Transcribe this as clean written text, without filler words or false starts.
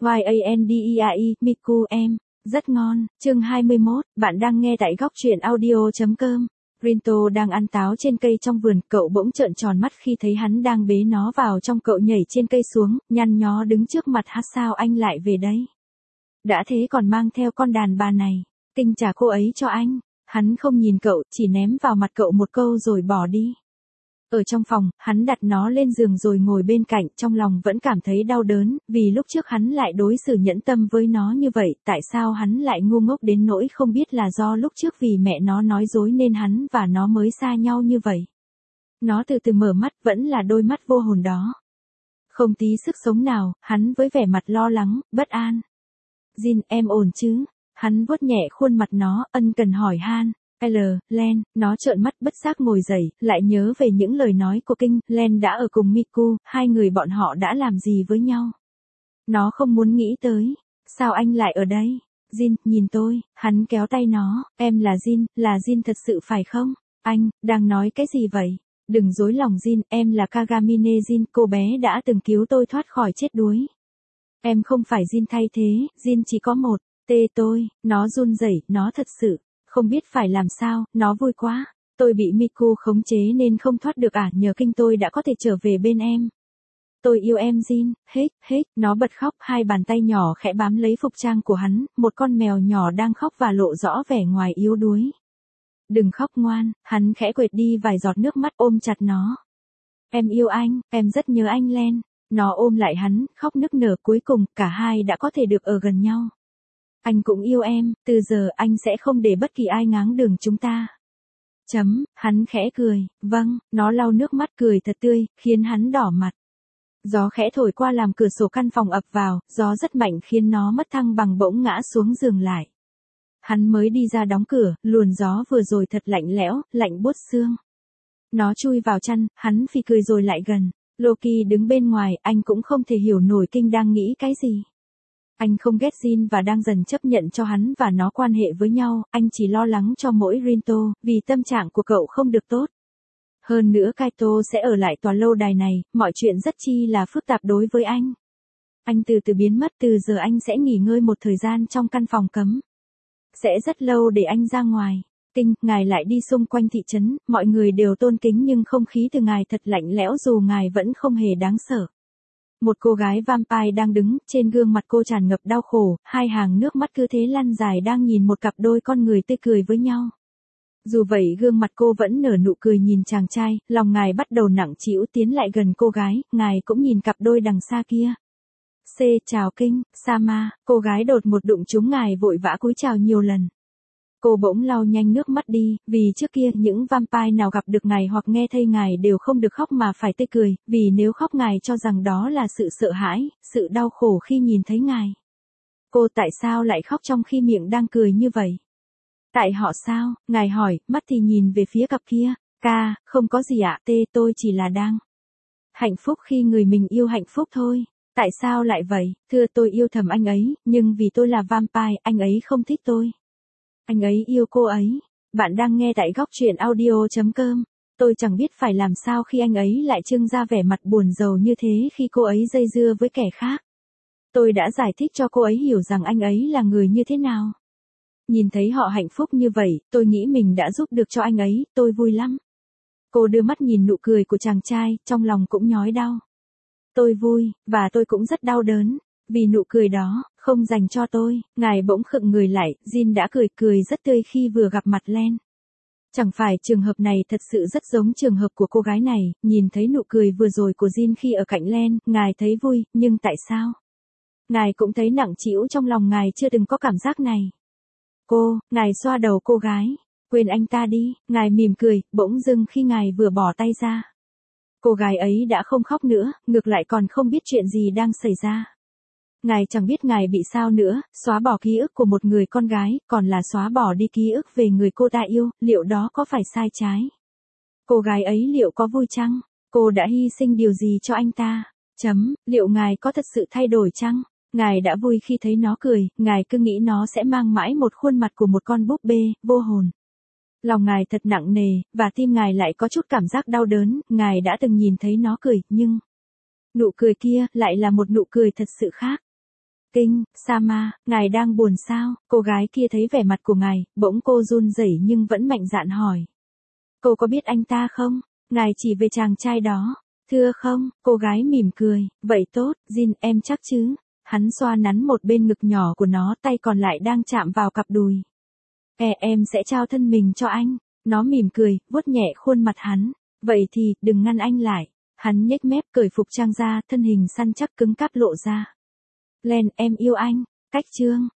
YANDERE, Miku em. Rất ngon. Chương 21, bạn đang nghe tại góc truyện audio.com. Rinto đang ăn táo trên cây trong vườn, cậu bỗng trợn tròn mắt khi thấy hắn đang bế nó vào trong. Cậu nhảy trên cây xuống, nhăn nhó đứng trước mặt hắn. Sao anh lại về đây? Đã thế còn mang theo con đàn bà này. Kinh trả cô ấy cho anh. Hắn không nhìn cậu, chỉ ném vào mặt cậu một câu rồi bỏ đi. Ở trong phòng, hắn đặt nó lên giường rồi ngồi bên cạnh, trong lòng vẫn cảm thấy đau đớn, vì lúc trước hắn lại đối xử nhẫn tâm với nó như vậy, tại sao hắn lại ngu ngốc đến nỗi không biết là do lúc trước vì mẹ nó nói dối nên hắn và nó mới xa nhau như vậy. Nó từ từ mở mắt, vẫn là đôi mắt vô hồn đó. Không tí sức sống nào, hắn với vẻ mặt lo lắng, bất an. Jin, em ổn chứ? Hắn vuốt nhẹ khuôn mặt nó, ân cần hỏi han. Len, nó trợn mắt bất giác ngồi dậy, lại nhớ về những lời nói của Kinh. Len đã ở cùng Miku, hai người bọn họ đã làm gì với nhau. Nó không muốn nghĩ tới. Sao anh lại ở đây? Jin, nhìn tôi. Hắn kéo tay nó. Em là Jin thật sự phải không? Anh, đang nói cái gì vậy? Đừng dối lòng Jin, em là Kagamine Jin, cô bé đã từng cứu tôi thoát khỏi chết đuối. Em không phải Jin thay thế, Jin chỉ có một. Tôi, nó run rẩy, nó thật sự không biết phải làm sao, nó vui quá. Tôi bị Miku khống chế nên không thoát được nhờ Kinh tôi đã có thể trở về bên em. Tôi yêu em Jin, hết, nó bật khóc, hai bàn tay nhỏ khẽ bám lấy phục trang của hắn, một con mèo nhỏ đang khóc và lộ rõ vẻ ngoài yếu đuối. Đừng khóc ngoan, hắn khẽ quệt đi vài giọt nước mắt ôm chặt nó. Em yêu anh, em rất nhớ anh Len. Nó ôm lại hắn, khóc nức nở, cuối cùng, cả hai đã có thể được ở gần nhau. Anh cũng yêu em, từ giờ anh sẽ không để bất kỳ ai ngáng đường chúng ta. Hắn khẽ cười, vâng, nó lau nước mắt cười thật tươi, khiến hắn đỏ mặt. Gió khẽ thổi qua làm cửa sổ căn phòng ập vào, gió rất mạnh khiến nó mất thăng bằng bỗng ngã xuống giường lại. Hắn mới đi ra đóng cửa, luồng gió vừa rồi thật lạnh lẽo, lạnh buốt xương. Nó chui vào chăn, hắn phì cười rồi lại gần. Loki đứng bên ngoài, anh cũng không thể hiểu nổi Kinh đang nghĩ cái gì. Anh không ghét Jin và đang dần chấp nhận cho hắn và nó quan hệ với nhau, anh chỉ lo lắng cho mỗi Rinto, vì tâm trạng của cậu không được tốt. Hơn nữa Kaito sẽ ở lại tòa lâu đài này, mọi chuyện rất chi là phức tạp đối với anh. Anh từ từ biến mất, từ giờ anh sẽ nghỉ ngơi một thời gian trong căn phòng cấm. Sẽ rất lâu để anh ra ngoài. Kinh, ngài lại đi xung quanh thị trấn, mọi người đều tôn kính nhưng không khí từ ngài thật lạnh lẽo dù ngài vẫn không hề đáng sợ. Một cô gái vampire đang đứng, trên gương mặt cô tràn ngập đau khổ, hai hàng nước mắt cứ thế lăn dài đang nhìn một cặp đôi con người tươi cười với nhau. Dù vậy gương mặt cô vẫn nở nụ cười nhìn chàng trai, lòng ngài bắt đầu nặng trĩu tiến lại gần cô gái, ngài cũng nhìn cặp đôi đằng xa kia. Chào Kinh, Sama, cô gái đột một đụng trúng ngài vội vã cúi chào nhiều lần. Cô bỗng lau nhanh nước mắt đi, vì trước kia những vampire nào gặp được ngài hoặc nghe thấy ngài đều không được khóc mà phải tươi cười, vì nếu khóc ngài cho rằng đó là sự sợ hãi, sự đau khổ khi nhìn thấy ngài. Cô tại sao lại khóc trong khi miệng đang cười như vậy? Tại họ sao? Ngài hỏi, mắt thì nhìn về phía cặp kia. Không có gì ạ, tôi chỉ là đang hạnh phúc khi người mình yêu hạnh phúc thôi. Tại sao lại vậy? Thưa tôi yêu thầm anh ấy, nhưng vì tôi là vampire, anh ấy không thích tôi. Anh ấy yêu cô ấy. Bạn đang nghe tại góc truyện audio.com. Tôi chẳng biết phải làm sao khi anh ấy lại trưng ra vẻ mặt buồn rầu như thế khi cô ấy dây dưa với kẻ khác. Tôi đã giải thích cho cô ấy hiểu rằng anh ấy là người như thế nào. Nhìn thấy họ hạnh phúc như vậy, tôi nghĩ mình đã giúp được cho anh ấy, tôi vui lắm. Cô đưa mắt nhìn nụ cười của chàng trai, trong lòng cũng nhói đau. Tôi vui, và tôi cũng rất đau đớn. Vì nụ cười đó, không dành cho tôi, ngài bỗng khựng người lại, Jin đã cười rất tươi khi vừa gặp mặt Len. Chẳng phải trường hợp này thật sự rất giống trường hợp của cô gái này, nhìn thấy nụ cười vừa rồi của Jin khi ở cạnh Len, ngài thấy vui, nhưng tại sao? Ngài cũng thấy nặng trĩu trong lòng, ngài chưa từng có cảm giác này. Ngài xoa đầu cô gái, quên anh ta đi, ngài mỉm cười, bỗng dưng khi ngài vừa bỏ tay ra. Cô gái ấy đã không khóc nữa, ngược lại còn không biết chuyện gì đang xảy ra. Ngài chẳng biết ngài bị sao nữa, xóa bỏ ký ức của một người con gái, còn là xóa bỏ đi ký ức về người cô ta yêu, liệu đó có phải sai trái? Cô gái ấy liệu có vui chăng? Cô đã hy sinh điều gì cho anh ta? Liệu ngài có thật sự thay đổi chăng? Ngài đã vui khi thấy nó cười, ngài cứ nghĩ nó sẽ mang mãi một khuôn mặt của một con búp bê, vô hồn. Lòng ngài thật nặng nề, và tim ngài lại có chút cảm giác đau đớn, ngài đã từng nhìn thấy nó cười, nhưng nụ cười kia lại là một nụ cười thật sự khác. Kinh, Sama, ngài đang buồn sao? Cô gái kia thấy vẻ mặt của ngài, bỗng cô run rẩy nhưng vẫn mạnh dạn hỏi. Cô có biết anh ta không? Ngài chỉ về chàng trai đó. Thưa không, cô gái mỉm cười, vậy tốt, Jin, em chắc chứ? Hắn xoa nắn một bên ngực nhỏ của nó, tay còn lại đang chạm vào cặp đùi. Em sẽ trao thân mình cho anh. Nó mỉm cười, vuốt nhẹ khuôn mặt hắn. Vậy thì, đừng ngăn anh lại. Hắn nhếch mép cởi phục trang ra, thân hình săn chắc cứng cáp lộ ra. Len, em yêu anh. Cách chương.